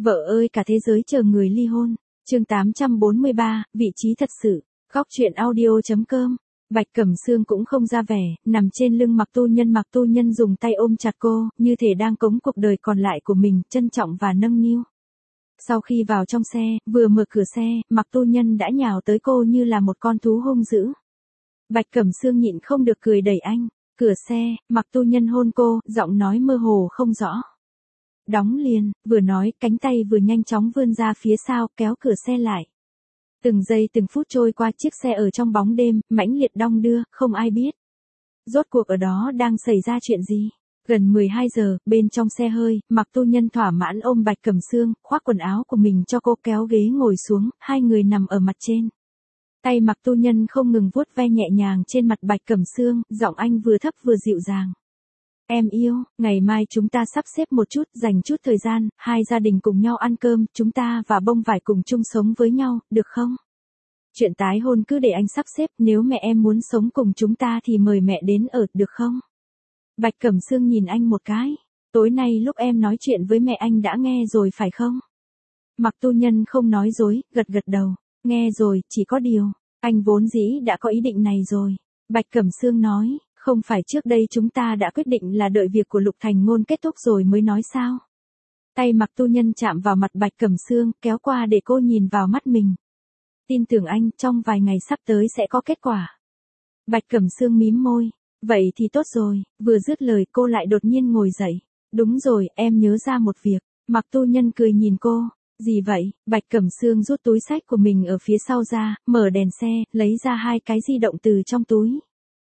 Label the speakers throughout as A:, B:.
A: Vợ ơi cả thế giới chờ người ly hôn. Chương 843, vị trí thật sự. Góc truyện audio.com. Bạch Cẩm Sương cũng không ra vẻ, nằm trên lưng Mạc Tu Nhân dùng tay ôm chặt cô, như thể đang cống cuộc đời còn lại của mình, trân trọng và nâng niu. Sau khi vào trong xe, vừa mở cửa xe, Mạc Tu Nhân đã nhào tới cô như là một con thú hung dữ. Bạch Cẩm Sương nhịn không được cười đẩy anh. Cửa xe, Mạc Tu Nhân hôn cô, giọng nói mơ hồ không rõ. Đóng liền, vừa nói, cánh tay vừa nhanh chóng vươn ra phía sau, kéo cửa xe lại. Từng giây từng phút trôi qua, chiếc xe ở trong bóng đêm, mãnh liệt đong đưa, không ai biết. Rốt cuộc ở đó đang xảy ra chuyện gì? Gần 12 giờ, bên trong xe hơi, Mạc Tu Nhân thỏa mãn ôm Bạch Cẩm Sương, khoác quần áo của mình cho cô, kéo ghế ngồi xuống, hai người nằm ở mặt trên. Tay Mạc Tu Nhân không ngừng vuốt ve nhẹ nhàng trên mặt Bạch Cẩm Sương, giọng anh vừa thấp vừa dịu dàng. Em yêu, ngày mai chúng ta sắp xếp một chút, dành chút thời gian, hai gia đình cùng nhau ăn cơm, chúng ta và Bông Vải cùng chung sống với nhau, được không? Chuyện tái hôn cứ để anh sắp xếp, nếu mẹ em muốn sống cùng chúng ta thì mời mẹ đến ở, được không? Bạch Cẩm Sương nhìn anh một cái. Tối nay lúc em nói chuyện với mẹ anh đã nghe rồi phải không? Mạc Tu Nhân không nói dối, gật gật đầu. Nghe rồi, chỉ có điều, anh vốn dĩ đã có ý định này rồi. Bạch Cẩm Sương nói. Không phải trước đây chúng ta đã quyết định là đợi việc của Lục Thành Ngôn kết thúc rồi mới nói sao? Tay Mạc Tu Nhân chạm vào mặt Bạch Cẩm Sương, kéo qua để cô nhìn vào mắt mình. Tin tưởng anh, trong vài ngày sắp tới sẽ có kết quả. Bạch Cẩm Sương mím môi. Vậy thì tốt rồi, vừa dứt lời cô lại đột nhiên ngồi dậy. Đúng rồi, em nhớ ra một việc. Mạc Tu Nhân cười nhìn cô. Gì vậy? Bạch Cẩm Sương rút túi xách của mình ở phía sau ra, mở đèn xe, lấy ra hai cái di động từ trong túi.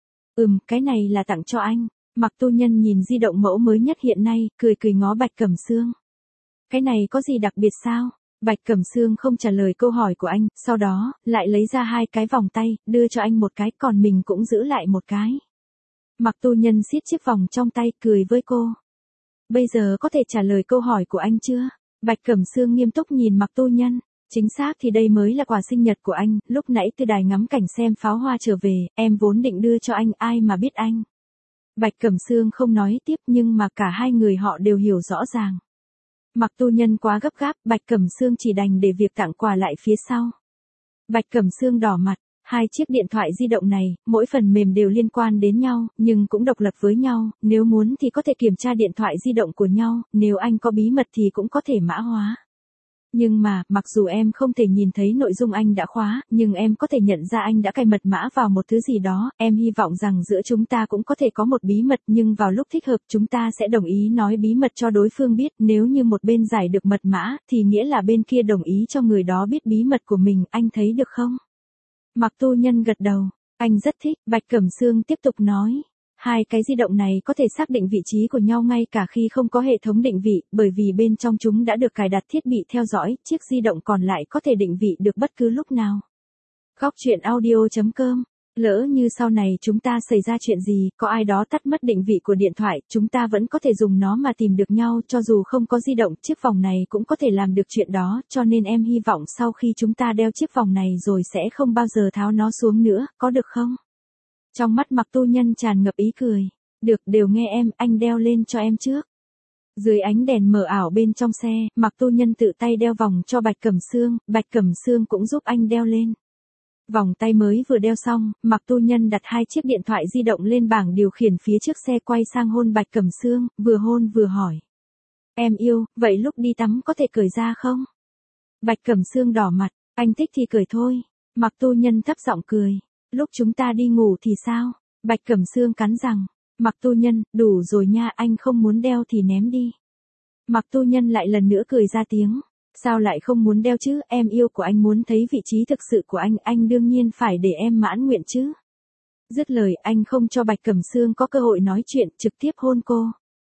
A: Cái này là tặng cho anh. Mạc Tu Nhân nhìn di động mẫu mới nhất hiện nay, cười ngó Bạch Cẩm Sương. Cái này có gì đặc biệt sao? Bạch Cẩm Sương không trả lời câu hỏi của anh, sau đó, lại lấy ra hai cái vòng tay, đưa cho anh một cái, còn mình cũng giữ lại một cái. Mạc Tu Nhân siết chiếc vòng trong tay, cười với cô. Bây giờ có thể trả lời câu hỏi của anh chưa? Bạch Cẩm Sương nghiêm túc nhìn Mạc Tu Nhân. Chính xác thì đây mới là quà sinh nhật của anh, lúc nãy từ đài ngắm cảnh xem pháo hoa trở về, em vốn định đưa cho anh, ai mà biết anh. Bạch Cẩm Sương không nói tiếp nhưng mà cả hai người họ đều hiểu rõ ràng. Mạc Tu Nhân quá gấp gáp, Bạch Cẩm Sương chỉ đành để việc tặng quà lại phía sau. Bạch Cẩm Sương đỏ mặt, hai chiếc điện thoại di động này, mỗi phần mềm đều liên quan đến nhau, nhưng cũng độc lập với nhau, nếu muốn thì có thể kiểm tra điện thoại di động của nhau, nếu anh có bí mật thì cũng có thể mã hóa. Nhưng mà, mặc dù em không thể nhìn thấy nội dung anh đã khóa, nhưng em có thể nhận ra anh đã cài mật mã vào một thứ gì đó, em hy vọng rằng giữa chúng ta cũng có thể có một bí mật, nhưng vào lúc thích hợp chúng ta sẽ đồng ý nói bí mật cho đối phương biết, nếu như một bên giải được mật mã, thì nghĩa là bên kia đồng ý cho người đó biết bí mật của mình, anh thấy được không? Mạc Tu Nhân gật đầu, anh rất thích, Bạch Cẩm Sương tiếp tục nói. Hai cái di động này có thể xác định vị trí của nhau ngay cả khi không có hệ thống định vị, bởi vì bên trong chúng đã được cài đặt thiết bị theo dõi, chiếc di động còn lại có thể định vị được bất cứ lúc nào. Góc truyện audio.com. Lỡ như sau này chúng ta xảy ra chuyện gì, có ai đó tắt mất định vị của điện thoại, chúng ta vẫn có thể dùng nó mà tìm được nhau, cho dù không có di động, chiếc vòng này cũng có thể làm được chuyện đó, cho nên em hy vọng sau khi chúng ta đeo chiếc vòng này rồi sẽ không bao giờ tháo nó xuống nữa, có được không? Trong mắt Mạc Tu Nhân tràn ngập ý cười. Được, đều nghe em, anh đeo lên cho em trước. Dưới ánh đèn mờ ảo bên trong xe, Mạc Tu Nhân tự tay đeo vòng cho Bạch Cẩm Sương, Bạch Cẩm Sương cũng giúp anh đeo lên. Vòng tay mới vừa đeo xong, Mạc Tu Nhân đặt hai chiếc điện thoại di động lên bảng điều khiển phía trước xe, quay sang hôn Bạch Cẩm Sương, vừa hôn vừa hỏi. Em yêu, vậy lúc đi tắm có thể cởi ra không? Bạch Cẩm Sương đỏ mặt, anh thích thì cởi thôi. Mạc Tu Nhân thấp giọng cười. Lúc chúng ta đi ngủ thì sao? Bạch Cẩm Sương cắn răng. Mạc Tu Nhân, đủ rồi nha, anh không muốn đeo thì ném đi. Mạc Tu Nhân lại lần nữa cười ra tiếng. Sao lại không muốn đeo chứ, em yêu của anh muốn thấy vị trí thực sự của anh đương nhiên phải để em mãn nguyện chứ. Dứt lời, anh không cho Bạch Cẩm Sương có cơ hội nói chuyện, trực tiếp hôn cô.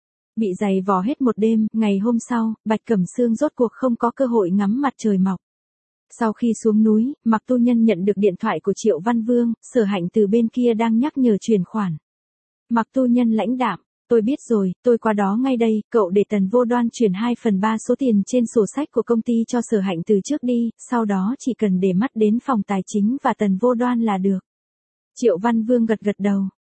A: Bị giày vò hết một đêm, ngày hôm sau, Bạch Cẩm Sương rốt cuộc không có cơ hội ngắm mặt trời mọc. Sau khi xuống núi, Mạc Tu Nhân nhận được điện thoại của Triệu Văn Vương, Sở Hạnh từ bên kia đang nhắc nhở chuyển khoản. Mạc Tu Nhân lãnh đạm, tôi biết rồi, tôi qua đó ngay đây, cậu để Tần Vô Đoan chuyển 2/3 số tiền trên sổ sách của công ty cho Sở Hạnh từ trước đi, sau đó chỉ cần để mắt đến phòng tài chính và Tần Vô Đoan là được. Triệu Văn Vương gật gật đầu,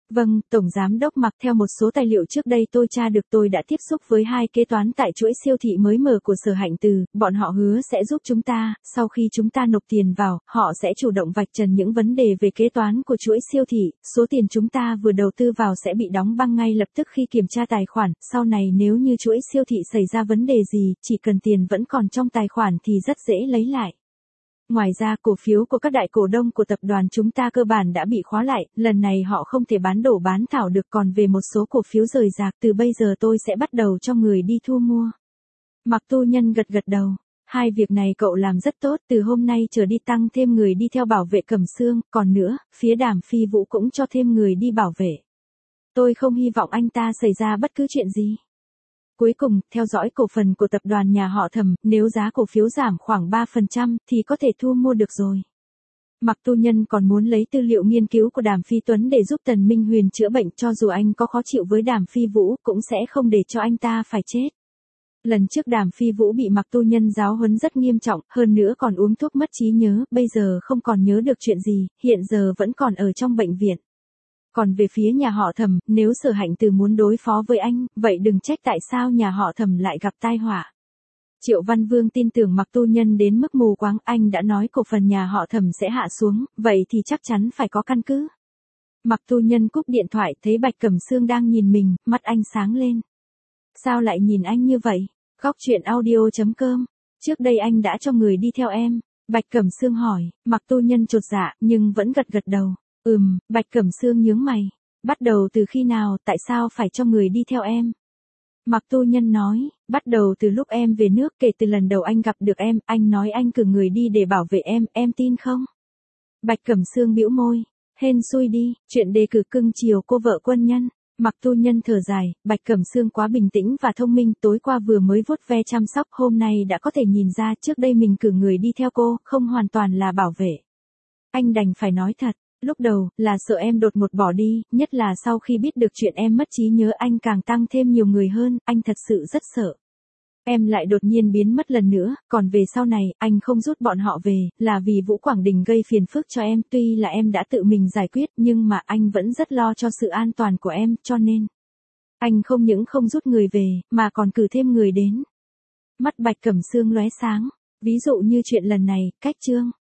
A: Vâng, Tổng Giám đốc Mạc, theo một số tài liệu trước đây tôi tra được, tôi đã tiếp xúc với hai kế toán tại chuỗi siêu thị mới mở của Sở Hạnh Từ, bọn họ hứa sẽ giúp chúng ta, sau khi chúng ta nộp tiền vào, họ sẽ chủ động vạch trần những vấn đề về kế toán của chuỗi siêu thị, số tiền chúng ta vừa đầu tư vào sẽ bị đóng băng ngay lập tức khi kiểm tra tài khoản, sau này nếu như chuỗi siêu thị xảy ra vấn đề gì, chỉ cần tiền vẫn còn trong tài khoản thì rất dễ lấy lại. Ngoài ra, cổ phiếu của các đại cổ đông của tập đoàn chúng ta cơ bản đã bị khóa lại, lần này họ không thể bán đổ bán thảo được, còn về một số cổ phiếu rời rạc, từ bây giờ tôi sẽ bắt đầu cho người đi thu mua. Mạc Tu Nhân gật gật đầu. Hai việc này cậu làm rất tốt, từ hôm nay trở đi tăng thêm người đi theo bảo vệ Cẩm Xương, còn nữa, phía Đàm Phi Vũ cũng cho thêm người đi bảo vệ. Tôi không hy vọng anh ta xảy ra bất cứ chuyện gì. Cuối cùng, theo dõi cổ phần của tập đoàn nhà họ Thẩm, nếu giá cổ phiếu giảm khoảng 3% thì có thể thu mua được rồi. Mạc Tu Nhân còn muốn lấy tư liệu nghiên cứu của Đàm Phi Tuấn để giúp Tần Minh Huyền chữa bệnh, cho dù anh có khó chịu với Đàm Phi Vũ cũng sẽ không để cho anh ta phải chết. Lần trước Đàm Phi Vũ bị Mạc Tu Nhân giáo huấn rất nghiêm trọng, hơn nữa còn uống thuốc mất trí nhớ, bây giờ không còn nhớ được chuyện gì, hiện giờ vẫn còn ở trong bệnh viện. Còn về phía nhà họ Thẩm, nếu Sở Hạnh Từ muốn đối phó với anh, vậy đừng trách tại sao nhà họ Thẩm lại gặp tai họa. Triệu Văn Vương tin tưởng Mạc Tu Nhân đến mức mù quáng, anh đã nói cổ phần nhà họ Thẩm sẽ hạ xuống, vậy thì chắc chắn phải có căn cứ. Mạc Tu Nhân cúp điện thoại, thấy Bạch Cẩm Xương đang nhìn mình, mắt anh sáng lên. Sao lại nhìn anh như vậy? Góc truyện audio.com. Trước đây anh đã cho người đi theo em. Bạch Cẩm Xương hỏi, Mạc Tu Nhân chột dạ, nhưng vẫn gật gật đầu. Bạch Cẩm Xương nhướng mày. Bắt đầu từ khi nào, tại sao phải cho người đi theo em? Mạc Tu Nhân nói, bắt đầu từ lúc em về nước, kể từ lần đầu anh gặp được em, anh nói anh cử người đi để bảo vệ em tin không? Bạch Cẩm Xương bĩu môi, hên xui đi, chuyện đề cử cưng chiều cô vợ quân nhân. Mạc Tu Nhân thở dài, Bạch Cẩm Xương quá bình tĩnh và thông minh, tối qua vừa mới vuốt ve chăm sóc, hôm nay đã có thể nhìn ra trước đây mình cử người đi theo cô, không hoàn toàn là bảo vệ. Anh đành phải nói thật. Lúc đầu, là sợ em đột ngột bỏ đi, nhất là sau khi biết được chuyện em mất trí nhớ, anh càng tăng thêm nhiều người hơn, anh thật sự rất sợ. Em lại đột nhiên biến mất lần nữa, còn về sau này, anh không rút bọn họ về, là vì Vũ Quảng Đình gây phiền phức cho em, tuy là em đã tự mình giải quyết, nhưng mà anh vẫn rất lo cho sự an toàn của em, cho nên anh không những không rút người về, mà còn cử thêm người đến. Mắt Bạch Cẩm Xương lóe sáng, ví dụ như chuyện lần này, cách Trương